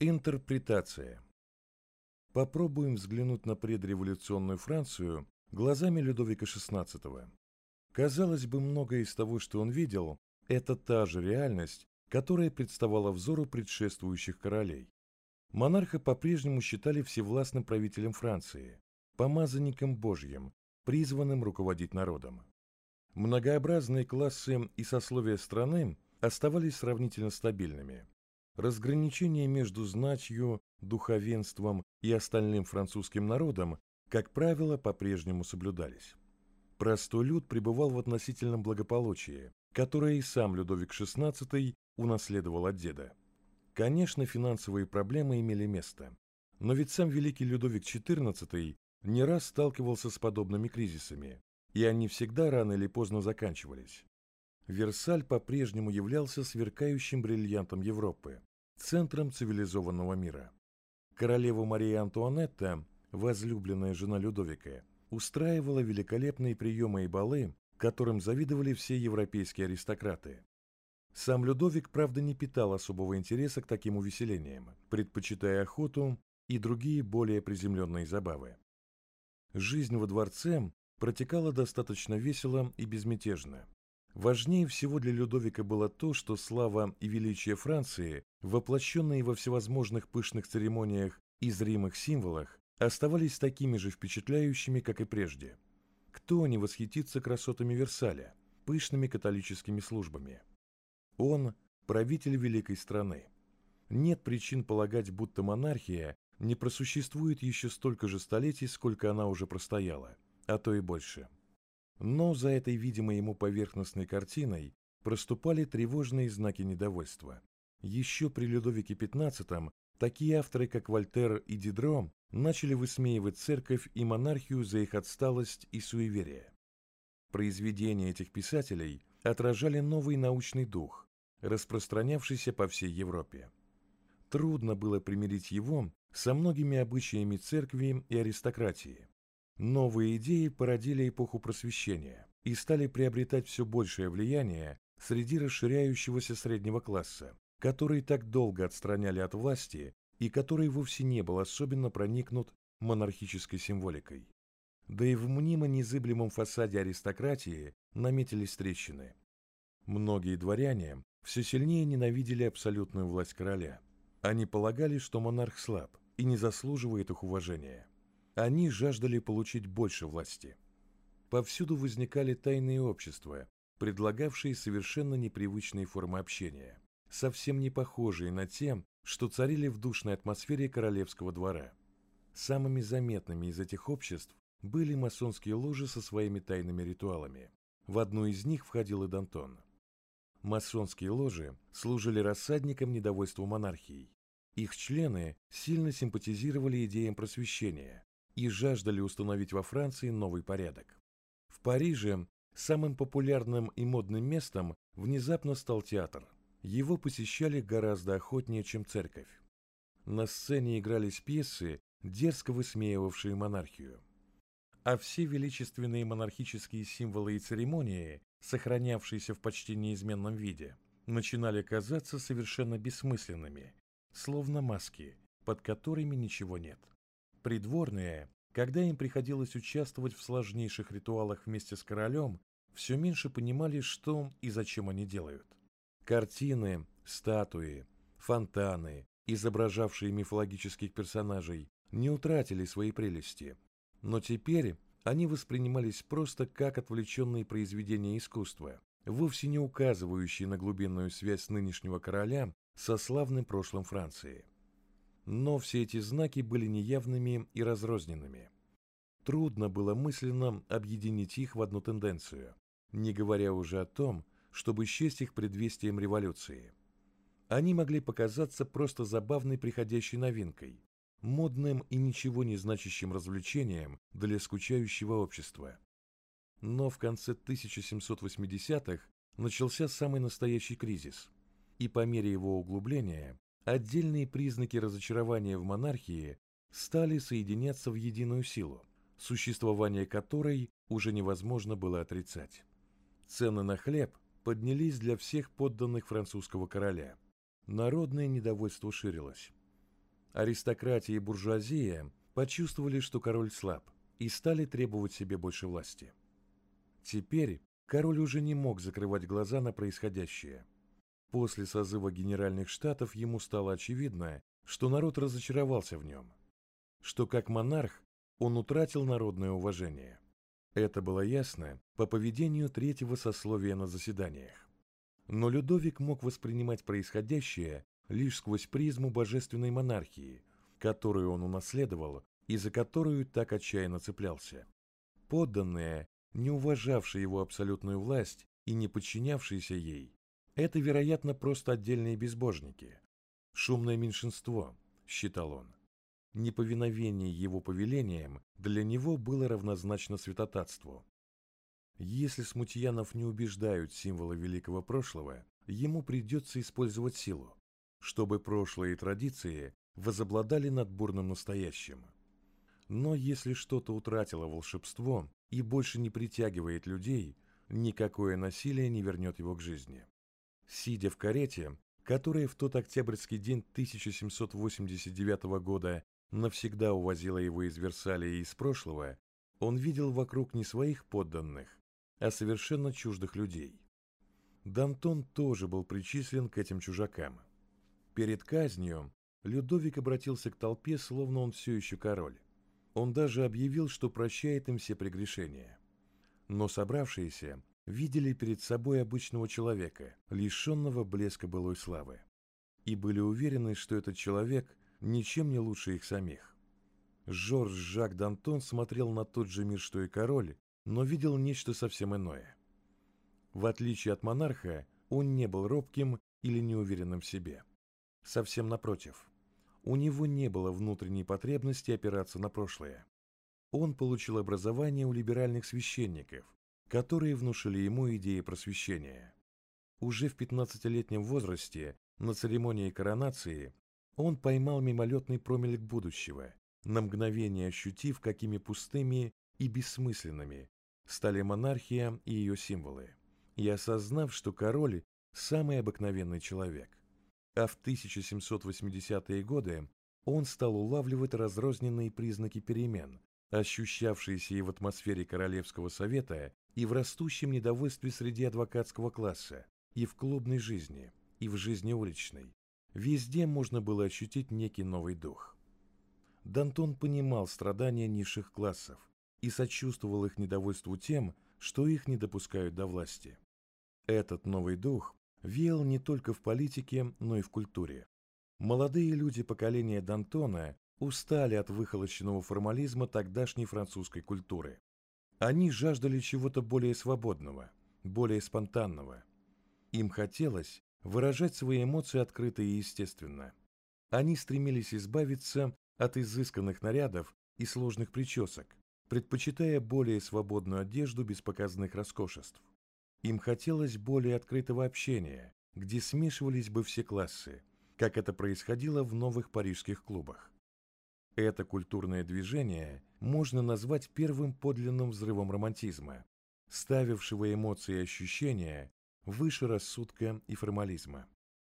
Интерпретация. Попробуем взглянуть на предреволюционную Францию глазами Людовика XVI. Казалось бы, многое из того, что он видел, это та же реальность, которая представала взору предшествующих королей. Монарха по-прежнему считали всевластным правителем Франции, помазанником Божьим, призванным руководить народом. Многообразные классы и сословия страны оставались сравнительно стабильными. Разграничения между знатью, духовенством и остальным французским народом, как правило, по-прежнему соблюдались. Простой люд пребывал в относительном благополучии, которое и сам Людовик XVI унаследовал от деда. Конечно, финансовые проблемы имели место, но ведь сам великий Людовик XIV не раз сталкивался с подобными кризисами, и они всегда рано или поздно заканчивались. Версаль по-прежнему являлся сверкающим бриллиантом Европы, центром цивилизованного мира. Королева Мария Антуанетта, возлюбленная жена Людовика, устраивала великолепные приемы и балы, которым завидовали все европейские аристократы. Сам Людовик, правда, не питал особого интереса к таким увеселениям, предпочитая охоту и другие более приземленные забавы. Жизнь во дворце протекала достаточно весело и безмятежно. Важнее всего для Людовика было то, что слава и величие Франции, воплощенные во всевозможных пышных церемониях и зримых символах, оставались такими же впечатляющими, как и прежде. Кто не восхитится красотами Версаля, пышными католическими службами? Он – правитель великой страны. Нет причин полагать, будто монархия не просуществует еще столько же столетий, сколько она уже простояла, а то и больше. Но за этой видимой ему поверхностной картиной проступали тревожные знаки недовольства. Еще при Людовике XV такие авторы, как Вольтер и Дидро, начали высмеивать церковь и монархию за их отсталость и суеверие. Произведения этих писателей отражали новый научный дух, распространявшийся по всей Европе. Трудно было примирить его со многими обычаями церкви и аристократии. Новые идеи породили эпоху Просвещения и стали приобретать все большее влияние среди расширяющегося среднего класса, который так долго отстраняли от власти и который вовсе не был особенно проникнут монархической символикой. Да и в мнимо незыблемом фасаде аристократии наметились трещины. Многие дворяне все сильнее ненавидели абсолютную власть короля. Они полагали, что монарх слаб и не заслуживает их уважения. Они жаждали получить больше власти. Повсюду возникали тайные общества, предлагавшие совершенно непривычные формы общения, совсем не похожие на те, что царили в душной атмосфере королевского двора. Самыми заметными из этих обществ были масонские ложи со своими тайными ритуалами. В одну из них входил и Д'Антон. Масонские ложи служили рассадником недовольства монархией. Их члены сильно симпатизировали идеям просвещения и жаждали установить во Франции новый порядок. В Париже самым популярным и модным местом внезапно стал театр. Его посещали гораздо охотнее, чем церковь. На сцене игрались пьесы, дерзко высмеивавшие монархию. А все величественные монархические символы и церемонии, сохранявшиеся в почти неизменном виде, начинали казаться совершенно бессмысленными, словно маски, под которыми ничего нет. Придворные, когда им приходилось участвовать в сложнейших ритуалах вместе с королем, все меньше понимали, что и зачем они делают. Картины, статуи, фонтаны, изображавшие мифологических персонажей, не утратили своей прелести, но теперь они воспринимались просто как отвлеченные произведения искусства, вовсе не указывающие на глубинную связь нынешнего короля со славным прошлым Франции. Но все эти знаки были неявными и разрозненными. Трудно было мысленно объединить их в одну тенденцию, не говоря уже о том, чтобы счесть их предвестием революции. Они могли показаться просто забавной приходящей новинкой, модным и ничего не значащим развлечением для скучающего общества. Но в конце 1780-х начался самый настоящий кризис, и по мере его углубления отдельные признаки разочарования в монархии стали соединяться в единую силу, существование которой уже невозможно было отрицать. Цены на хлеб поднялись для всех подданных французского короля. Народное недовольство ширилось. Аристократия и буржуазия почувствовали, что король слаб, и стали требовать себе больше власти. Теперь король уже не мог закрывать глаза на происходящее. После созыва Генеральных Штатов ему стало очевидно, что народ разочаровался в нем, что как монарх он утратил народное уважение. Это было ясно по поведению третьего сословия на заседаниях. Но Людовик мог воспринимать происходящее лишь сквозь призму божественной монархии, которую он унаследовал и за которую так отчаянно цеплялся. Подданные, не уважавшие его абсолютную власть и не подчинявшиеся ей, это, вероятно, просто отдельные безбожники. Шумное меньшинство, считал он. Неповиновение его повелениям для него было равнозначно святотатству. Если смутьянов не убеждают символы великого прошлого, ему придется использовать силу, чтобы прошлые традиции возобладали над бурным настоящим. Но если что-то утратило волшебство и больше не притягивает людей, никакое насилие не вернет его к жизни. Сидя в карете, которая в тот октябрьский день 1789 года навсегда увозила его из Версаля и из прошлого, он видел вокруг не своих подданных, а совершенно чуждых людей. Д'Антон тоже был причислен к этим чужакам. Перед казнью Людовик обратился к толпе, словно он все еще король. Он даже объявил, что прощает им все прегрешения. Но собравшиеся видели перед собой обычного человека, лишенного блеска былой славы, и были уверены, что этот человек ничем не лучше их самих. Жорж Жак Д'Антон смотрел на тот же мир, что и король, но видел нечто совсем иное. В отличие от монарха, он не был робким или неуверенным в себе. Совсем напротив, у него не было внутренней потребности опираться на прошлое. Он получил образование у либеральных священников, которые внушили ему идеи просвещения. Уже в 15-летнем возрасте, на церемонии коронации, он поймал мимолетный промельк будущего, на мгновение ощутив, какими пустыми и бессмысленными стали монархия и ее символы, и осознав, что король – самый обыкновенный человек. А в 1780-е годы он стал улавливать разрозненные признаки перемен, ощущавшиеся и в атмосфере Королевского совета, и в растущем недовольстве среди адвокатского класса, и в клубной жизни, и в жизни уличной. Везде можно было ощутить некий новый дух. Д'Антон понимал страдания низших классов и сочувствовал их недовольству тем, что их не допускают до власти. Этот новый дух веял не только в политике, но и в культуре. Молодые люди поколения Д'Антона устали от выхолощенного формализма тогдашней французской культуры. Они жаждали чего-то более свободного, более спонтанного. Им хотелось выражать свои эмоции открыто и естественно. Они стремились избавиться от изысканных нарядов и сложных причесок, предпочитая более свободную одежду без показных роскошеств. Им хотелось более открытого общения, где смешивались бы все классы, как это происходило в новых парижских клубах. Это культурное движение можно назвать первым подлинным взрывом романтизма, ставившего эмоции и ощущения выше рассудка и формализма.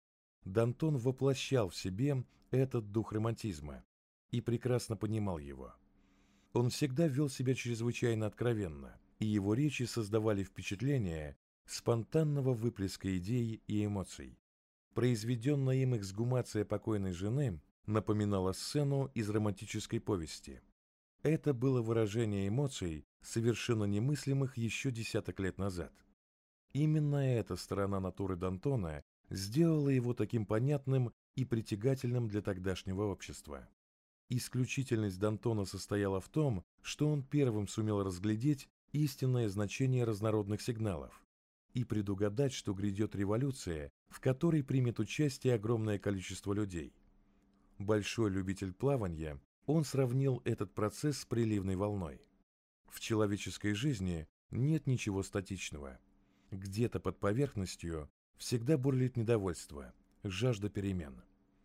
Д'Антон воплощал в себе этот дух романтизма и прекрасно понимал его. Он всегда вел себя чрезвычайно откровенно, и его речи создавали впечатление спонтанного выплеска идей и эмоций. Произведенная им эксгумация покойной жены напоминала сцену из романтической повести. Это было выражение эмоций, совершенно немыслимых еще десяток лет назад. Именно эта сторона натуры Д'Антона сделала его таким понятным и притягательным для тогдашнего общества. Исключительность Д'Антона состояла в том, что он первым сумел разглядеть истинное значение разнородных сигналов и предугадать, что грядет революция, в которой примет участие огромное количество людей. Большой любитель плавания, он сравнил этот процесс с приливной волной. В человеческой жизни нет ничего статичного. Где-то под поверхностью всегда бурлит недовольство, жажда перемен.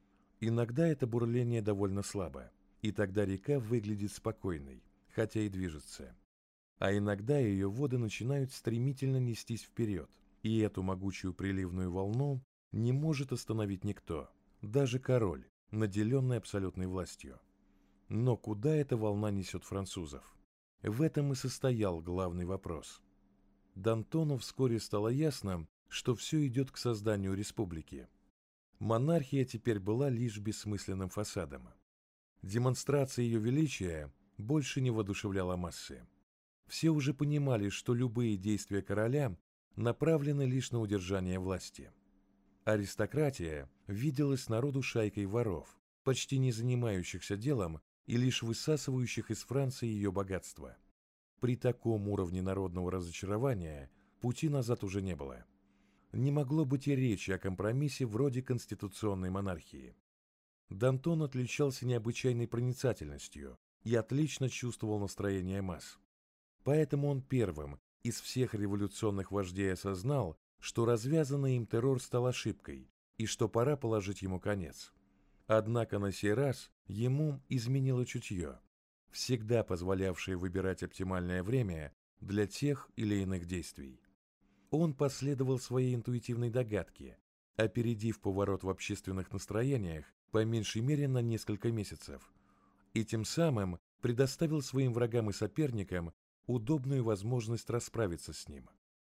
Иногда это бурление довольно слабо, и тогда река выглядит спокойной, хотя и движется. А иногда ее воды начинают стремительно нестись вперед, и эту могучую приливную волну не может остановить никто, даже король, наделенной абсолютной властью. Но куда эта волна несет французов? В этом и состоял главный вопрос. Д'Антону вскоре стало ясно, что все идет к созданию республики. Монархия теперь была лишь бессмысленным фасадом. Демонстрация ее величия больше не воодушевляла массы. Все уже понимали, что любые действия короля направлены лишь на удержание власти. Аристократия виделась народу шайкой воров, почти не занимающихся делом и лишь высасывающих из Франции ее богатство. При таком уровне народного разочарования пути назад уже не было. Не могло быть и речи о компромиссе вроде конституционной монархии. Д'Антон отличался необычайной проницательностью и отлично чувствовал настроение масс. Поэтому он первым из всех революционных вождей осознал, что развязанный им террор стал ошибкой и что пора положить ему конец. Однако на сей раз ему изменило чутье, всегда позволявшее выбирать оптимальное время для тех или иных действий. Он последовал своей интуитивной догадке, опередив поворот в общественных настроениях по меньшей мере на несколько месяцев, и тем самым предоставил своим врагам и соперникам удобную возможность расправиться с ним.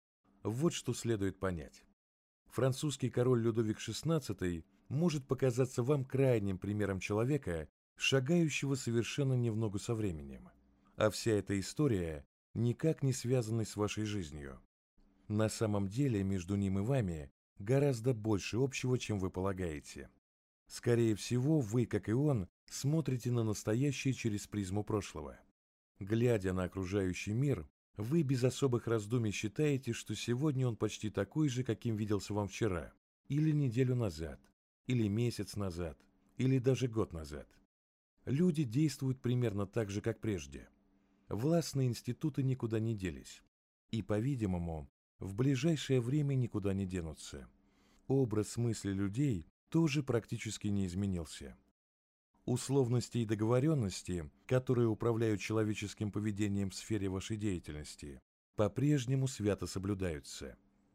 Вот что следует понять. Французский король Людовик XVI может показаться вам крайним примером человека, шагающего совершенно не в ногу со временем, а вся эта история никак не связана с вашей жизнью. На самом деле между ним и вами гораздо больше общего, чем вы полагаете. Скорее всего, вы, как и он, смотрите на настоящее через призму прошлого. Глядя на окружающий мир, вы без особых раздумий считаете, что сегодня он почти такой же, каким виделся вам вчера, или неделю назад, или месяц назад, или даже год назад. Люди действуют примерно так же, как прежде. Властные институты никуда не делись. И, по-видимому, в ближайшее время никуда не денутся. Образ мысли людей тоже практически не изменился. Условности и договоренности, которые управляют человеческим поведением в сфере вашей деятельности, по-прежнему свято соблюдаются.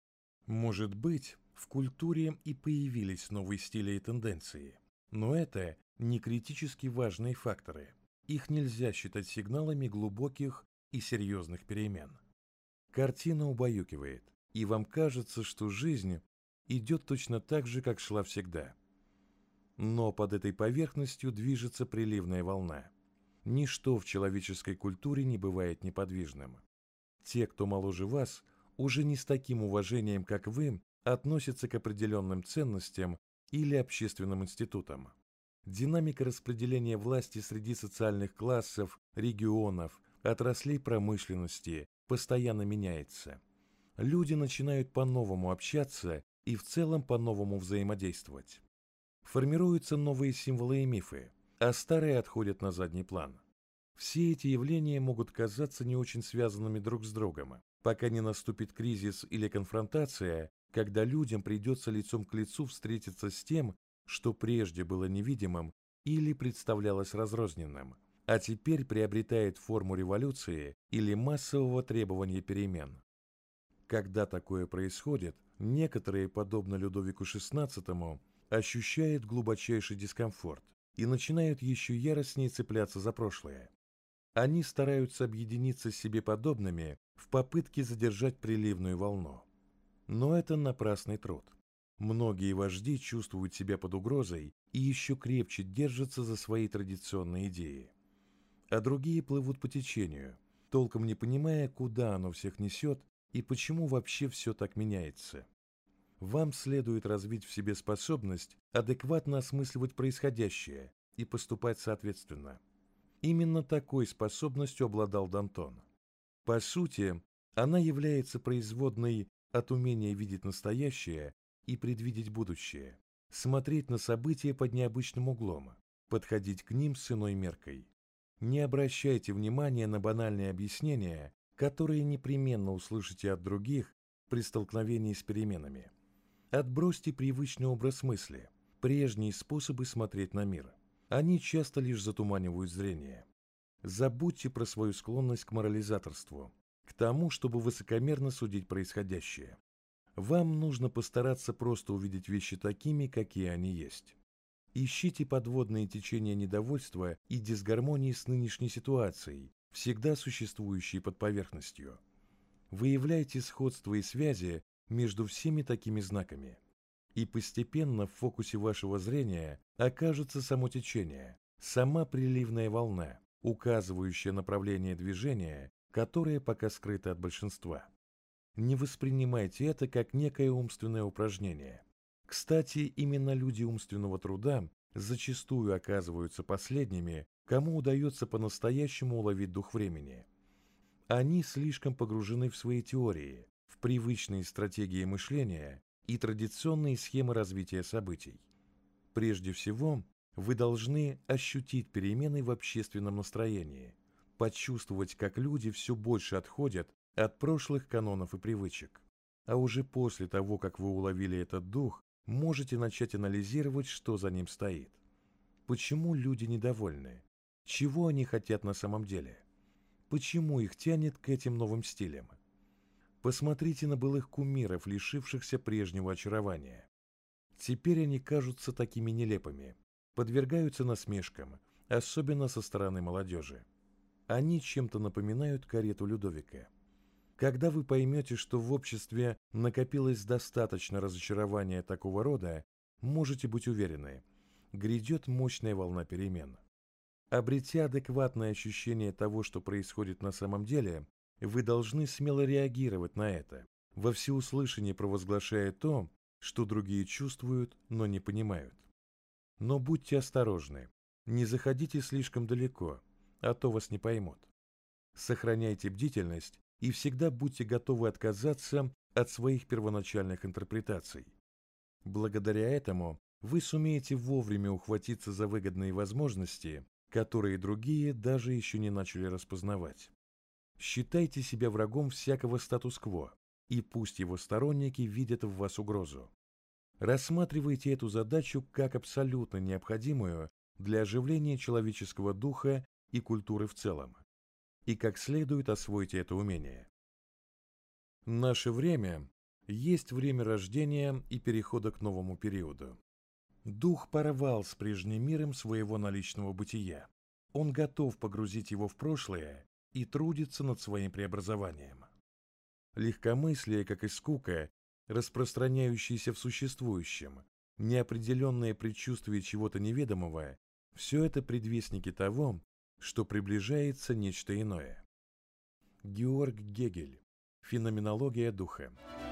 Может быть, в культуре и появились новые стили и тенденции, но это не критически важные факторы. Их нельзя считать сигналами глубоких и серьезных перемен. Картина убаюкивает, и вам кажется, что жизнь идет точно так же, как шла всегда. Но под этой поверхностью движется приливная волна. Ничто в человеческой культуре не бывает неподвижным. Те, кто моложе вас, уже не с таким уважением, как вы, относятся к определенным ценностям или общественным институтам. Динамика распределения власти среди социальных классов, регионов, отраслей промышленности постоянно меняется. Люди начинают по-новому общаться и в целом по-новому взаимодействовать. Формируются новые символы и мифы, а старые отходят на задний план. Все эти явления могут казаться не очень связанными друг с другом, пока не наступит кризис или конфронтация, когда людям придется лицом к лицу встретиться с тем, что прежде было невидимым или представлялось разрозненным, а теперь приобретает форму революции или массового требования перемен. Когда такое происходит, некоторые, подобно Людовику XVI, ощущают глубочайший дискомфорт и начинают еще яростнее цепляться за прошлое. Они стараются объединиться с себе подобными в попытке задержать приливную волну. Но это напрасный труд. Многие вожди чувствуют себя под угрозой и еще крепче держатся за свои традиционные идеи. А другие плывут по течению, толком не понимая, куда оно всех несет и почему вообще все так меняется. Вам следует развить в себе способность адекватно осмысливать происходящее и поступать соответственно. Именно такой способностью обладал Д'Антон. По сути, она является производной от умения видеть настоящее и предвидеть будущее, смотреть на события под необычным углом, подходить к ним с иной меркой. Не обращайте внимания на банальные объяснения, которые непременно услышите от других при столкновении с переменами. Отбросьте привычный образ мысли, прежние способы смотреть на мир. Они часто лишь затуманивают зрение. Забудьте про свою склонность к морализаторству, к тому, чтобы высокомерно судить происходящее. Вам нужно постараться просто увидеть вещи такими, какие они есть. Ищите подводные течения недовольства и дисгармонии с нынешней ситуацией, всегда существующей под поверхностью. Выявляйте сходства и связи между всеми такими знаками. И постепенно в фокусе вашего зрения окажется само течение, сама приливная волна, указывающая направление движения, которое пока скрыто от большинства. Не воспринимайте это как некое умственное упражнение. Кстати, именно люди умственного труда зачастую оказываются последними, кому удается по-настоящему уловить дух времени. Они слишком погружены в свои теории, в привычные стратегии мышления и традиционные схемы развития событий. Прежде всего, вы должны ощутить перемены в общественном настроении, почувствовать, как люди все больше отходят от прошлых канонов и привычек. А уже после того, как вы уловили этот дух, можете начать анализировать, что за ним стоит. Почему люди недовольны? Чего они хотят на самом деле? Почему их тянет к этим новым стилям? Посмотрите на былых кумиров, лишившихся прежнего очарования. Теперь они кажутся такими нелепыми, подвергаются насмешкам, особенно со стороны молодежи. Они чем-то напоминают карету Людовика. Когда вы поймете, что в обществе накопилось достаточно разочарования такого рода, можете быть уверены, грядет мощная волна перемен. Обретя адекватное ощущение того, что происходит на самом деле, вы должны смело реагировать на это, во всеуслышание провозглашая то, что другие чувствуют, но не понимают. Но будьте осторожны, не заходите слишком далеко, а то вас не поймут. Сохраняйте бдительность и всегда будьте готовы отказаться от своих первоначальных интерпретаций. Благодаря этому вы сумеете вовремя ухватиться за выгодные возможности, которые другие даже еще не начали распознавать. Считайте себя врагом всякого статус-кво, и пусть его сторонники видят в вас угрозу. Рассматривайте эту задачу как абсолютно необходимую для оживления человеческого духа и культуры в целом. И как следует освойте это умение. Наше время есть время рождения и перехода к новому периоду. Дух порвал с прежним миром своего наличного бытия. Он готов погрузить его в прошлое и трудится над своим преобразованием. Легкомыслие, как и скука, распространяющиеся в существующем, неопределенное предчувствие чего-то неведомого, все это предвестники того, что приближается нечто иное. Георг Гегель. Феноменология духа.